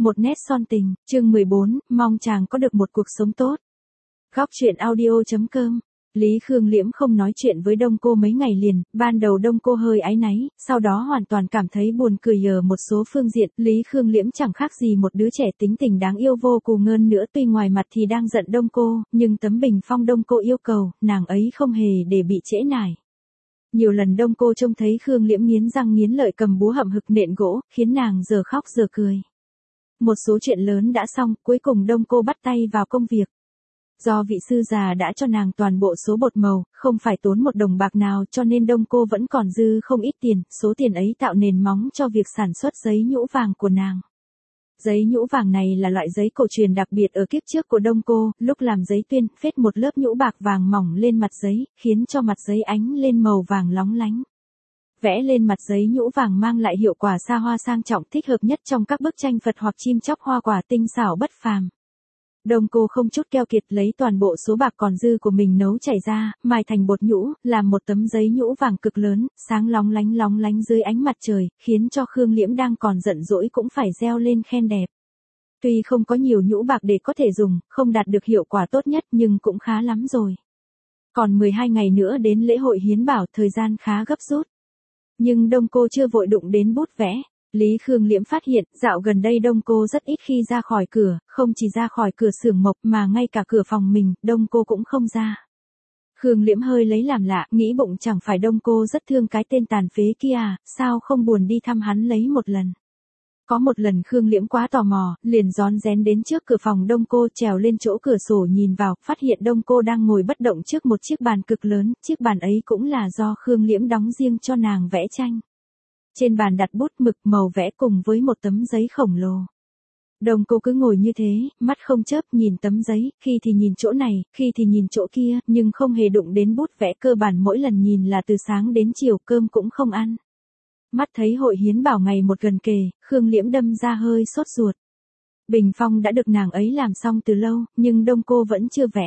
Một nét son tình, chương 14, mong chàng có được một cuộc sống tốt. Góc truyện audio.com. Lý Khương Liễm không nói chuyện với Đông Cô mấy ngày liền, ban đầu Đông Cô hơi áy náy, sau đó hoàn toàn cảm thấy buồn cười ở một số phương diện. Lý Khương Liễm chẳng khác gì một đứa trẻ tính tình đáng yêu vô cùng hơn nữa, tuy ngoài mặt thì đang giận Đông Cô, nhưng tấm bình phong Đông Cô yêu cầu, nàng ấy không hề để bị trễ nải. Nhiều lần Đông Cô trông thấy Khương Liễm nghiến răng nghiến lợi cầm búa hậm hực nện gỗ, khiến nàng giờ khóc giờ cười. Một số chuyện lớn đã xong, cuối cùng Đông Cô bắt tay vào công việc. Do vị sư già đã cho nàng toàn bộ số bột màu, không phải tốn một đồng bạc nào, cho nên Đông Cô vẫn còn dư không ít tiền, số tiền ấy tạo nền móng cho việc sản xuất giấy nhũ vàng của nàng. Giấy nhũ vàng này là loại giấy cổ truyền đặc biệt ở kiếp trước của Đông Cô, lúc làm giấy tuyên, phết một lớp nhũ bạc vàng mỏng lên mặt giấy, khiến cho mặt giấy ánh lên màu vàng lóng lánh. Vẽ lên mặt giấy nhũ vàng mang lại hiệu quả xa hoa sang trọng, thích hợp nhất trong các bức tranh Phật hoặc chim chóc hoa quả tinh xảo bất phàm. Đông Cô không chút keo kiệt lấy toàn bộ số bạc còn dư của mình nấu chảy ra, mài thành bột nhũ, làm một tấm giấy nhũ vàng cực lớn, sáng lóng lánh dưới ánh mặt trời, khiến cho Khương Liễm đang còn giận dỗi cũng phải reo lên khen đẹp. Tuy không có nhiều nhũ bạc để có thể dùng, không đạt được hiệu quả tốt nhất nhưng cũng khá lắm rồi. Còn 12 ngày nữa đến lễ hội hiến bảo, thời gian khá gấp rút. Nhưng Đông Cô chưa vội đụng đến bút vẽ. Lý Khương Liễm phát hiện, dạo gần đây Đông Cô rất ít khi ra khỏi cửa, không chỉ ra khỏi cửa xưởng mộc mà ngay cả cửa phòng mình, Đông Cô cũng không ra. Khương Liễm hơi lấy làm lạ, nghĩ bụng chẳng phải Đông Cô rất thương cái tên tàn phế kia à, sao không buồn đi thăm hắn lấy một lần. Có một lần Khương Liễm quá tò mò, liền rón rén đến trước cửa phòng Đông Cô, trèo lên chỗ cửa sổ nhìn vào, phát hiện Đông Cô đang ngồi bất động trước một chiếc bàn cực lớn, chiếc bàn ấy cũng là do Khương Liễm đóng riêng cho nàng vẽ tranh. Trên bàn đặt bút mực màu vẽ cùng với một tấm giấy khổng lồ. Đông Cô cứ ngồi như thế, mắt không chớp nhìn tấm giấy, khi thì nhìn chỗ này, khi thì nhìn chỗ kia, nhưng không hề đụng đến bút vẽ, cơ bản mỗi lần nhìn là từ sáng đến chiều, cơm cũng không ăn. Mắt thấy hội hiến bảo ngày một gần kề, Khương Liễm đâm ra hơi sốt ruột. Bình phong đã được nàng ấy làm xong từ lâu, nhưng Đông Cô vẫn chưa vẽ.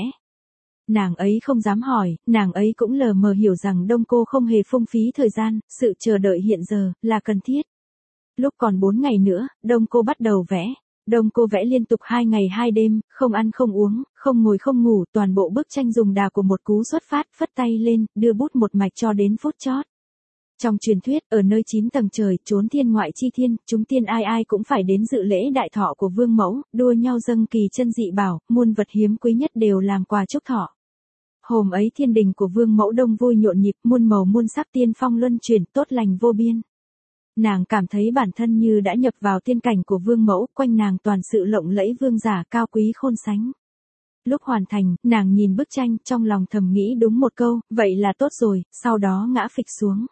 Nàng ấy không dám hỏi, nàng ấy cũng lờ mờ hiểu rằng Đông Cô không hề phung phí thời gian, sự chờ đợi hiện giờ là cần thiết. Lúc còn 4 ngày nữa, Đông Cô bắt đầu vẽ. Đông Cô vẽ liên tục 2 ngày 2 đêm, không ăn không uống, không ngồi không ngủ, toàn bộ bức tranh dùng đà của một cú xuất phát, phất tay lên, đưa bút một mạch cho đến phút chót. Trong truyền thuyết, ở nơi 9 tầng trời, trốn thiên ngoại chi thiên, chúng tiên ai ai cũng phải đến dự lễ đại thọ của Vương Mẫu, đua nhau dâng kỳ chân dị bảo, muôn vật hiếm quý nhất đều làm quà chúc thọ. Hôm ấy thiên đình của Vương Mẫu đông vui nhộn nhịp, muôn màu muôn sắc tiên phong luân chuyển, tốt lành vô biên. Nàng cảm thấy bản thân như đã nhập vào tiên cảnh của Vương Mẫu, quanh nàng toàn sự lộng lẫy vương giả cao quý khôn sánh. Lúc hoàn thành, nàng nhìn bức tranh, trong lòng thầm nghĩ đúng một câu, vậy là tốt rồi, sau đó ngã phịch xuống.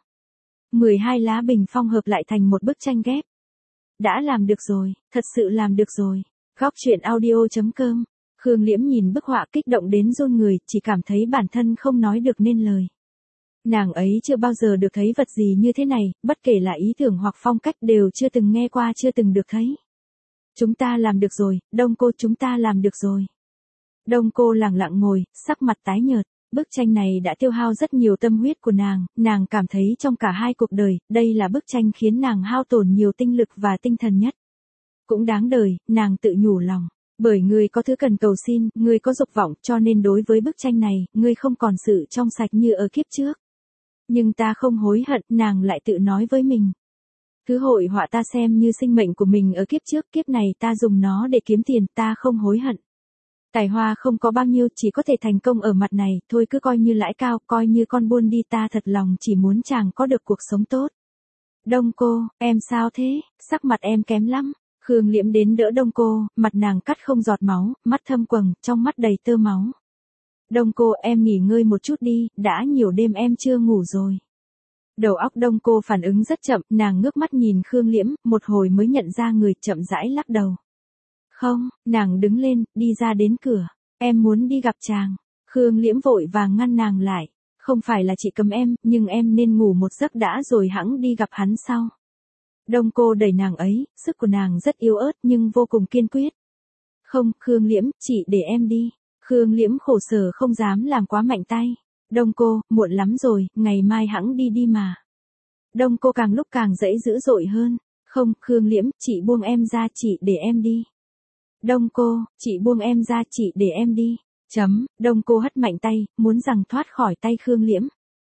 12 lá bình phong hợp lại thành một bức tranh ghép. Đã làm được rồi, thật sự làm được rồi. Góc truyện audio.com. Khương Liễm nhìn bức họa kích động đến run người, chỉ cảm thấy bản thân không nói được nên lời. Nàng ấy chưa bao giờ được thấy vật gì như thế này, bất kể là ý tưởng hoặc phong cách đều chưa từng nghe qua, chưa từng được thấy. Chúng ta làm được rồi, Đông Cô, chúng ta làm được rồi. Đông Cô lẳng lặng ngồi, sắc mặt tái nhợt. Bức tranh này đã tiêu hao rất nhiều tâm huyết của nàng cảm thấy trong cả hai cuộc đời, đây là bức tranh khiến nàng hao tổn nhiều tinh lực và tinh thần nhất. Cũng đáng đời, nàng tự nhủ lòng. Bởi ngươi có thứ cần cầu xin, ngươi có dục vọng, cho nên đối với bức tranh này, ngươi không còn sự trong sạch như ở kiếp trước. Nhưng ta không hối hận, nàng lại tự nói với mình. Thứ hội họa ta xem như sinh mệnh của mình ở kiếp trước, kiếp này ta dùng nó để kiếm tiền, ta không hối hận. Tài hoa không có bao nhiêu, chỉ có thể thành công ở mặt này, thôi cứ coi như lãi cao, coi như con buôn đi, ta thật lòng chỉ muốn chàng có được cuộc sống tốt. Đông Cô, em sao thế, sắc mặt em kém lắm. Khương Liễm đến đỡ Đông Cô, mặt nàng cắt không giọt máu, mắt thâm quầng, trong mắt đầy tơ máu. Đông Cô, em nghỉ ngơi một chút đi, đã nhiều đêm em chưa ngủ rồi. Đầu óc Đông Cô phản ứng rất chậm, nàng ngước mắt nhìn Khương Liễm, một hồi mới nhận ra người, chậm rãi lắc đầu. Không, nàng đứng lên, đi ra đến cửa. Em muốn đi gặp chàng. Khương Liễm vội vàng ngăn nàng lại. Không phải là chị cấm em, nhưng em nên ngủ một giấc đã rồi hẵng đi gặp hắn sau. Đông Cô đẩy nàng ấy, sức của nàng rất yếu ớt nhưng vô cùng kiên quyết. Không, Khương Liễm, chị để em đi. Khương Liễm khổ sở không dám làm quá mạnh tay. Đông Cô, muộn lắm rồi, ngày mai hẵng đi đi mà. Đông Cô càng lúc càng dãy dữ dội hơn. Không, Khương Liễm, chị buông em ra, chị để em đi. Đông cô, chị buông em ra, chị để em đi. Đông cô hất mạnh tay, muốn rằng thoát khỏi tay Khương Liễm.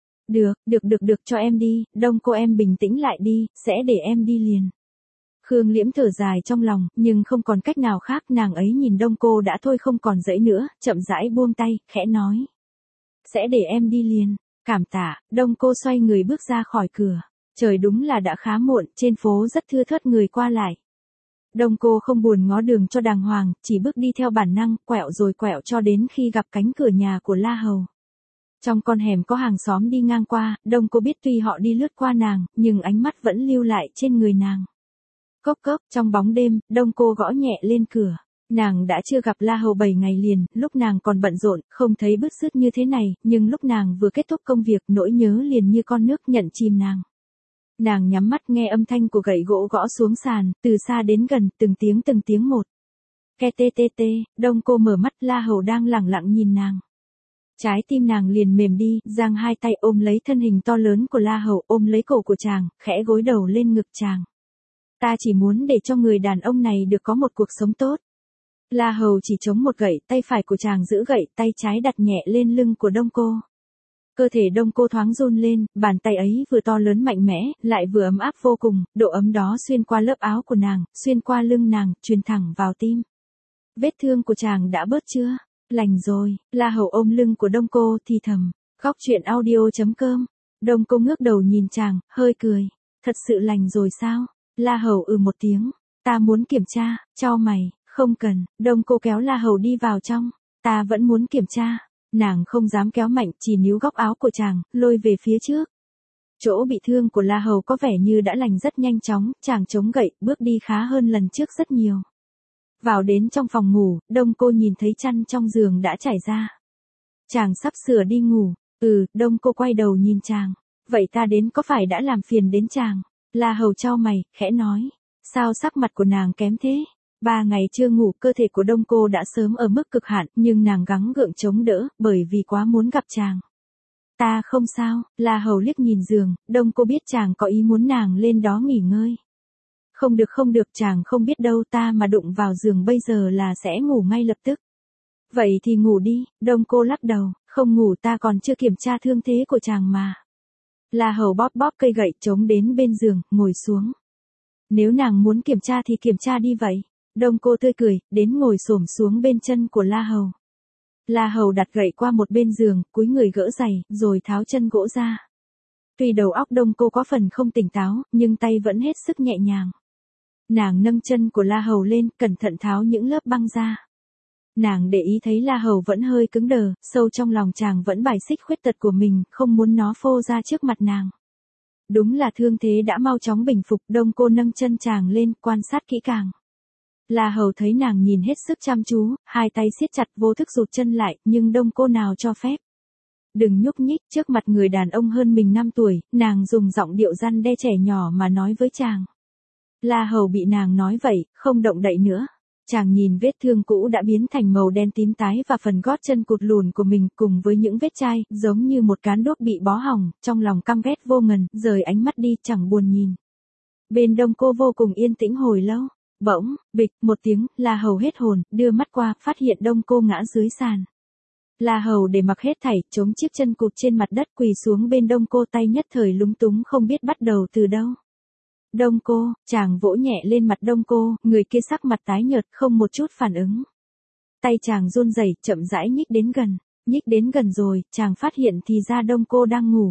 Được cho em đi, Đông cô em bình tĩnh lại đi, sẽ để em đi liền. Khương Liễm thở dài trong lòng, nhưng không còn cách nào khác, nàng ấy nhìn Đông cô đã thôi không còn dãy nữa, chậm rãi buông tay, khẽ nói. Sẽ để em đi liền, cảm tạ, Đông cô xoay người bước ra khỏi cửa. Trời đúng là đã khá muộn, trên phố rất thưa thớt người qua lại. Đông cô không buồn ngó đường cho đàng hoàng, chỉ bước đi theo bản năng, quẹo rồi quẹo cho đến khi gặp cánh cửa nhà của La Hầu. Trong con hẻm có hàng xóm đi ngang qua, Đông cô biết tuy họ đi lướt qua nàng, nhưng ánh mắt vẫn lưu lại trên người nàng. Cốc cốc, trong bóng đêm, Đông cô gõ nhẹ lên cửa. Nàng đã chưa gặp La Hầu 7 ngày liền, lúc nàng còn bận rộn, không thấy bứt rứt như thế này, nhưng lúc nàng vừa kết thúc công việc, nỗi nhớ liền như con nước nhận chìm nàng. Nàng nhắm mắt nghe âm thanh của gậy gỗ gõ xuống sàn, từ xa đến gần, từng tiếng một. Ke tê tê tê, Đông cô mở mắt, La Hầu đang lẳng lặng nhìn nàng. Trái tim nàng liền mềm đi, giang hai tay ôm lấy thân hình to lớn của La Hầu, ôm lấy cổ của chàng, khẽ gối đầu lên ngực chàng. Ta chỉ muốn để cho người đàn ông này được có một cuộc sống tốt. La Hầu chỉ chống một gậy, tay phải của chàng giữ gậy, tay trái đặt nhẹ lên lưng của Đông cô. Cơ thể Đông cô thoáng run lên, bàn tay ấy vừa to lớn mạnh mẽ, lại vừa ấm áp vô cùng, độ ấm đó xuyên qua lớp áo của nàng, xuyên qua lưng nàng, truyền thẳng vào tim. Vết thương của chàng đã bớt chưa? Lành rồi, La Hầu ôm lưng của Đông cô thì thầm. Góc truyện audio.com. Đông cô ngước đầu nhìn chàng, hơi cười. Thật sự lành rồi sao? La Hầu một tiếng. Ta muốn kiểm tra, chau mày, không cần. Đông cô kéo La Hầu đi vào trong. Ta vẫn muốn kiểm tra. Nàng không dám kéo mạnh, chỉ níu góc áo của chàng, lôi về phía trước. Chỗ bị thương của La Hầu có vẻ như đã lành rất nhanh chóng, chàng chống gậy, bước đi khá hơn lần trước rất nhiều. Vào đến trong phòng ngủ, Đông cô nhìn thấy chăn trong giường đã trải ra. Chàng sắp sửa đi ngủ. Đông cô quay đầu nhìn chàng. Vậy ta đến có phải đã làm phiền đến chàng? La Hầu chau mày, khẽ nói. Sao sắc mặt của nàng kém thế? 3 ngày chưa ngủ, cơ thể của Đông cô đã sớm ở mức cực hạn, nhưng nàng gắng gượng chống đỡ, bởi vì quá muốn gặp chàng. Ta không sao, La Hầu liếc nhìn giường, Đông cô biết chàng có ý muốn nàng lên đó nghỉ ngơi. Không được, chàng không biết đâu, ta mà đụng vào giường bây giờ là sẽ ngủ ngay lập tức. Vậy thì ngủ đi, Đông cô lắc đầu, không ngủ, ta còn chưa kiểm tra thương thế của chàng mà. La Hầu bóp bóp cây gậy chống đến bên giường, ngồi xuống. Nếu nàng muốn kiểm tra thì kiểm tra đi vậy. Đông cô tươi cười, đến ngồi xổm xuống bên chân của La Hầu. La Hầu đặt gậy qua một bên giường, cúi người gỡ giày, rồi tháo chân gỗ ra. Tuy đầu óc Đông cô có phần không tỉnh táo, nhưng tay vẫn hết sức nhẹ nhàng. Nàng nâng chân của La Hầu lên, cẩn thận tháo những lớp băng ra. Nàng để ý thấy La Hầu vẫn hơi cứng đờ, sâu trong lòng chàng vẫn bài xích khuyết tật của mình, không muốn nó phô ra trước mặt nàng. Đúng là thương thế đã mau chóng bình phục, Đông cô nâng chân chàng lên, quan sát kỹ càng. La Hầu thấy nàng nhìn hết sức chăm chú, hai tay siết chặt vô thức rụt chân lại, nhưng Đông cô nào cho phép. Đừng nhúc nhích, trước mặt người đàn ông hơn mình 5 tuổi, nàng dùng giọng điệu răn đe trẻ nhỏ mà nói với chàng. La Hầu bị nàng nói vậy, không động đậy nữa. Chàng nhìn vết thương cũ đã biến thành màu đen tím tái và phần gót chân cụt lùn của mình cùng với những vết chai, giống như một cán đuốc bị bó hỏng, trong lòng căm ghét vô ngần, rời ánh mắt đi, chẳng buồn nhìn. Bên Đông cô vô cùng yên tĩnh hồi lâu. Bỗng, bịch, một tiếng, La Hầu hết hồn, đưa mắt qua, phát hiện Đông cô ngã dưới sàn. La Hầu để mặc hết thảy, chống chiếc chân cụt trên mặt đất quỳ xuống bên Đông cô, tay nhất thời lúng túng không biết bắt đầu từ đâu. Đông cô, chàng vỗ nhẹ lên mặt Đông cô, người kia sắc mặt tái nhợt, không một chút phản ứng. Tay chàng run rẩy, chậm rãi nhích đến gần rồi, chàng phát hiện thì ra Đông cô đang ngủ.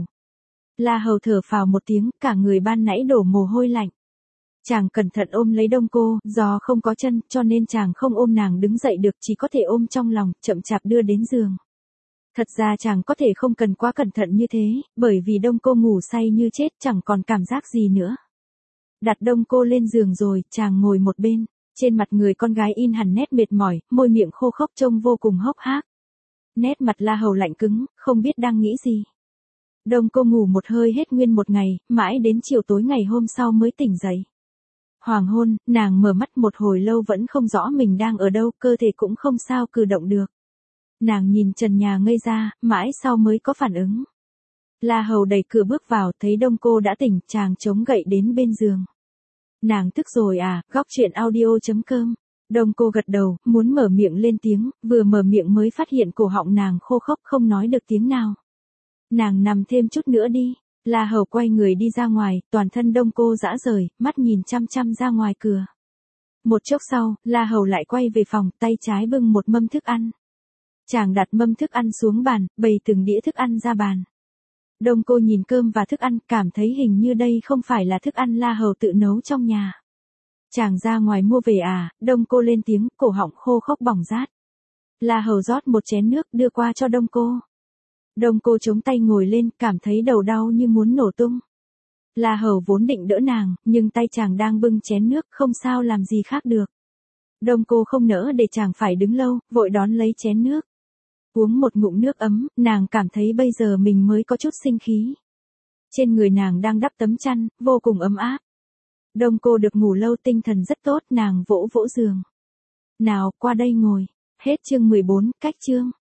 La Hầu thở phào một tiếng, cả người ban nãy đổ mồ hôi lạnh. Chàng cẩn thận ôm lấy Đông cô, do không có chân, cho nên chàng không ôm nàng đứng dậy được, chỉ có thể ôm trong lòng, chậm chạp đưa đến giường. Thật ra chàng có thể không cần quá cẩn thận như thế, bởi vì Đông cô ngủ say như chết, chẳng còn cảm giác gì nữa. Đặt Đông cô lên giường rồi, chàng ngồi một bên, trên mặt người con gái in hẳn nét mệt mỏi, môi miệng khô khốc trông vô cùng hốc hác. Nét mặt La Hầu lạnh cứng, không biết đang nghĩ gì. Đông cô ngủ một hơi hết nguyên một ngày, mãi đến chiều tối ngày hôm sau mới tỉnh dậy. Hoàng hôn, nàng mở mắt một hồi lâu vẫn không rõ mình đang ở đâu, cơ thể cũng không sao cử động được. Nàng nhìn trần nhà ngây ra, mãi sau mới có phản ứng. La Hầu đẩy cửa bước vào, thấy Đông cô đã tỉnh, chàng chống gậy đến bên giường. Nàng thức rồi à, góc chuyện audio.com. Đông cô gật đầu, muốn mở miệng lên tiếng, vừa mở miệng mới phát hiện cổ họng nàng khô khốc không nói được tiếng nào. Nàng nằm thêm chút nữa đi. La Hầu quay người đi ra ngoài, toàn thân Đông cô rã rời, mắt nhìn chăm chăm ra ngoài cửa. Một chốc sau, La Hầu lại quay về phòng, tay trái bưng một mâm thức ăn. Chàng đặt mâm thức ăn xuống bàn, bày từng đĩa thức ăn ra bàn. Đông cô nhìn cơm và thức ăn, cảm thấy hình như đây không phải là thức ăn La Hầu tự nấu trong nhà. Chàng ra ngoài mua về à, Đông cô lên tiếng, cổ họng khô khốc bỏng rát. La Hầu rót một chén nước đưa qua cho Đông cô. Đông cô chống tay ngồi lên, cảm thấy đầu đau như muốn nổ tung. La Hầu vốn định đỡ nàng, nhưng tay chàng đang bưng chén nước, không sao làm gì khác được. Đông cô không nỡ để chàng phải đứng lâu, vội đón lấy chén nước. Uống một ngụm nước ấm, nàng cảm thấy bây giờ mình mới có chút sinh khí. Trên người nàng đang đắp tấm chăn, vô cùng ấm áp. Đông cô được ngủ lâu tinh thần rất tốt, nàng vỗ vỗ giường. Nào, qua đây ngồi. Hết chương 14, cách chương.